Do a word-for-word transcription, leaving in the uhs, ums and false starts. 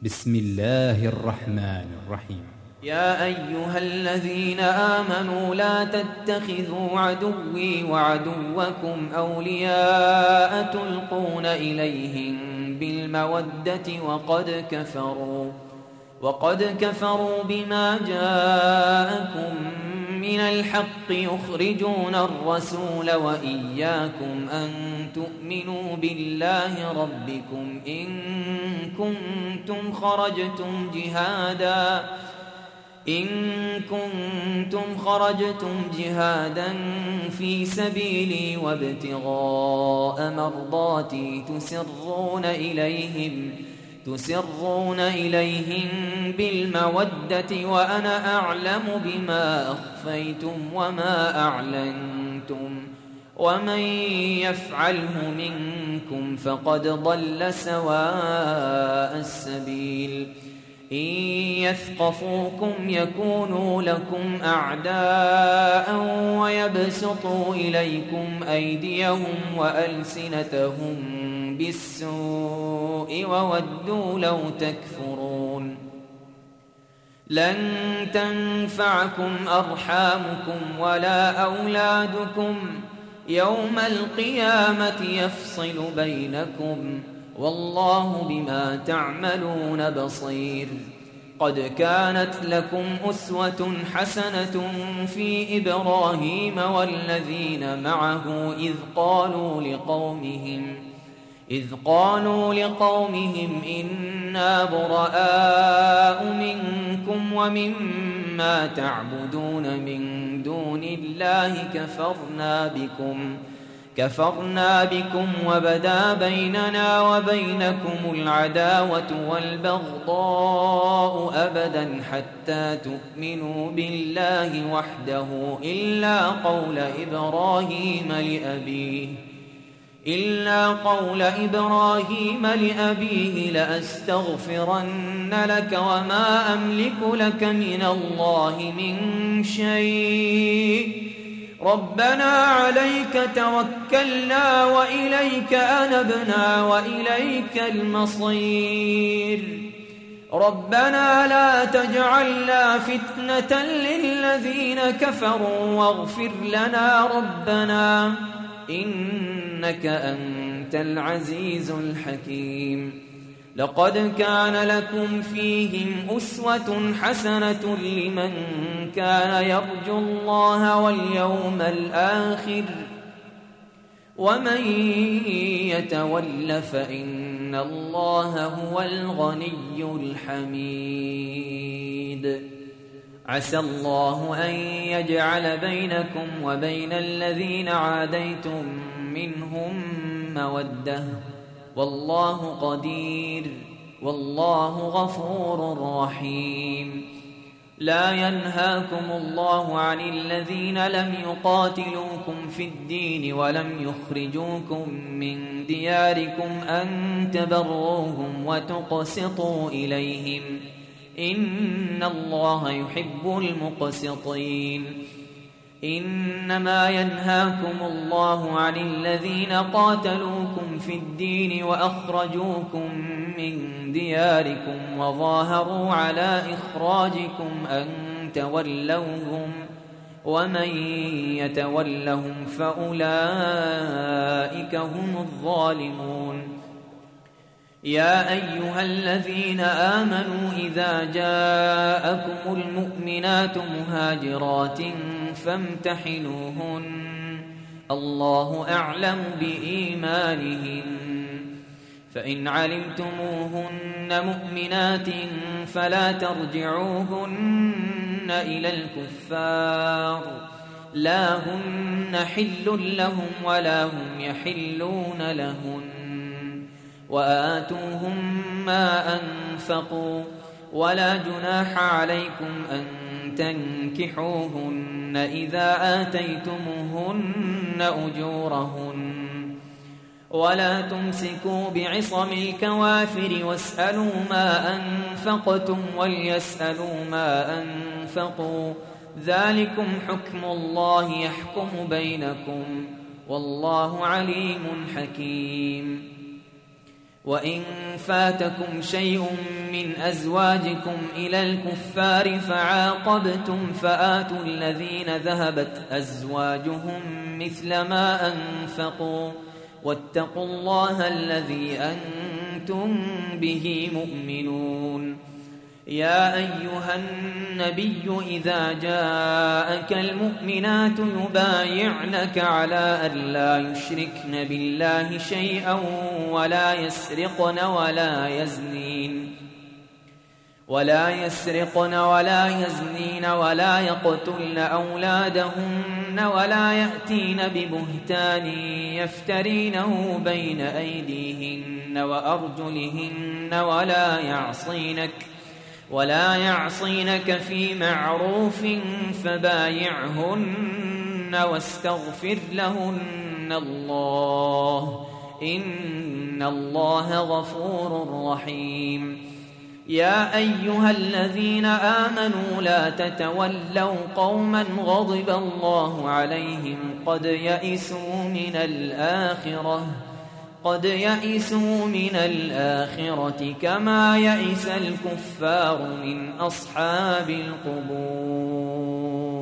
بسم الله الرحمن الرحيم. يا أيها الذين آمنوا لا تتخذوا عدوي وعدوكم أولياء تلقون إليهم بالمودة وقد كفروا وقد كفروا بما جاءكم من الحق يخرجون الرسول وإياكم أن تؤمنوا بالله ربكم إن كنتم خرجتم جهادا إن كنتم خرجتم جهادا في سبيلي وابتغاء مرضاتي تسرون إليهم تسرون إليهم بالمودة وأنا أعلم بما أخفيتم وما أعلنتم ومن يفعله منكم فقد ضل سواء السبيل إن يثقفوكم يكونوا لكم أعداء ويبسطوا إليكم أيديهم وألسنتهم بالسوء وودوا لو تكفرون لن تنفعكم أرحامكم ولا أولادكم يوم القيامة يفصل بينكم والله بما تعملون بصير. قد كانت لكم أسوة حسنة في إبراهيم والذين معه إذ قالوا لقومهم إذ قالوا لقومهم إنا براء منكم ومما تعبدون من دون الله كفرنا بكم كفرنا بكم وبدا بيننا وبينكم العداوة والبغضاء أبدا حتى تؤمنوا بالله وحده إلا قول إبراهيم لأبيه إلا قول إبراهيم لأبيه لأستغفرن لك وما أملك لك من الله من شيء ربنا عليك توكلنا وإليك أنبنا وإليك المصير ربنا لا تجعلنا فتنة للذين كفروا واغفر لنا ربنا إنك أنت العزيز الحكيم. لقد كان لكم فيهم أسوة حسنة لمن كان يرجو الله واليوم الآخر ومن يتول فإن الله هو الغني الحميد. عسى الله أن يجعل بينكم وبين الذين عاديتم منهم مودة والله قدير والله غفور رحيم. لا ينهاكم الله عن الذين لم يقاتلوكم في الدين ولم يخرجوكم من دياركم أن تبروهم وتقسطوا إليهم إن الله يحب المقسطين. إنما ينهاكم الله عن الذين قاتلوكم في الدين وأخرجوكم من دياركم وظاهروا على إخراجكم أن تولوهم ومن يتولهم فأولئك هم الظالمون. يا أيها الذين آمنوا إذا جاءكم المؤمنات مهاجرات فامتحنوهن الله أعلم بإيمانهن فإن علمتموهن مؤمنات فلا ترجعوهن إلى الكفار لا هن حل لهم ولا هم يحلون لهن وآتوهم ما أنفقوا ولا جناح عليكم أن تنكحوهن إذا آتيتموهن أجورهن ولا تمسكوا بعصم الكوافر واسألوا ما أنفقتم وليسألوا ما أنفقوا ذلكم حكم الله يحكم بينكم والله عليم حكيم. وإن فاتكم شيء من أزواجكم إلى الكفار فعاقبتم فآتوا الذين ذهبت أزواجهم مثل ما أنفقوا واتقوا الله الذي أنتم به مؤمنون. يا أيها النبي إذا جاءك المؤمنات يبايعنك على أن لا يشركن بالله شيئا ولا يسرقن ولا يزنين ولا يسرقن ولا يزنين ولا يقتلن أولادهن ولا يأتين ببهتان يفترينه بين أيديهن وأرجلهن ولا يعصينك ولا يعصينك في معروف فبايعهن واستغفر لهن الله إن الله غفور رحيم. يا أيها الذين آمنوا لا تتولوا قوما غضب الله عليهم قد يئسوا من الآخرة قد يئسوا من الآخرة كما يئس الكفار من أصحاب القبور.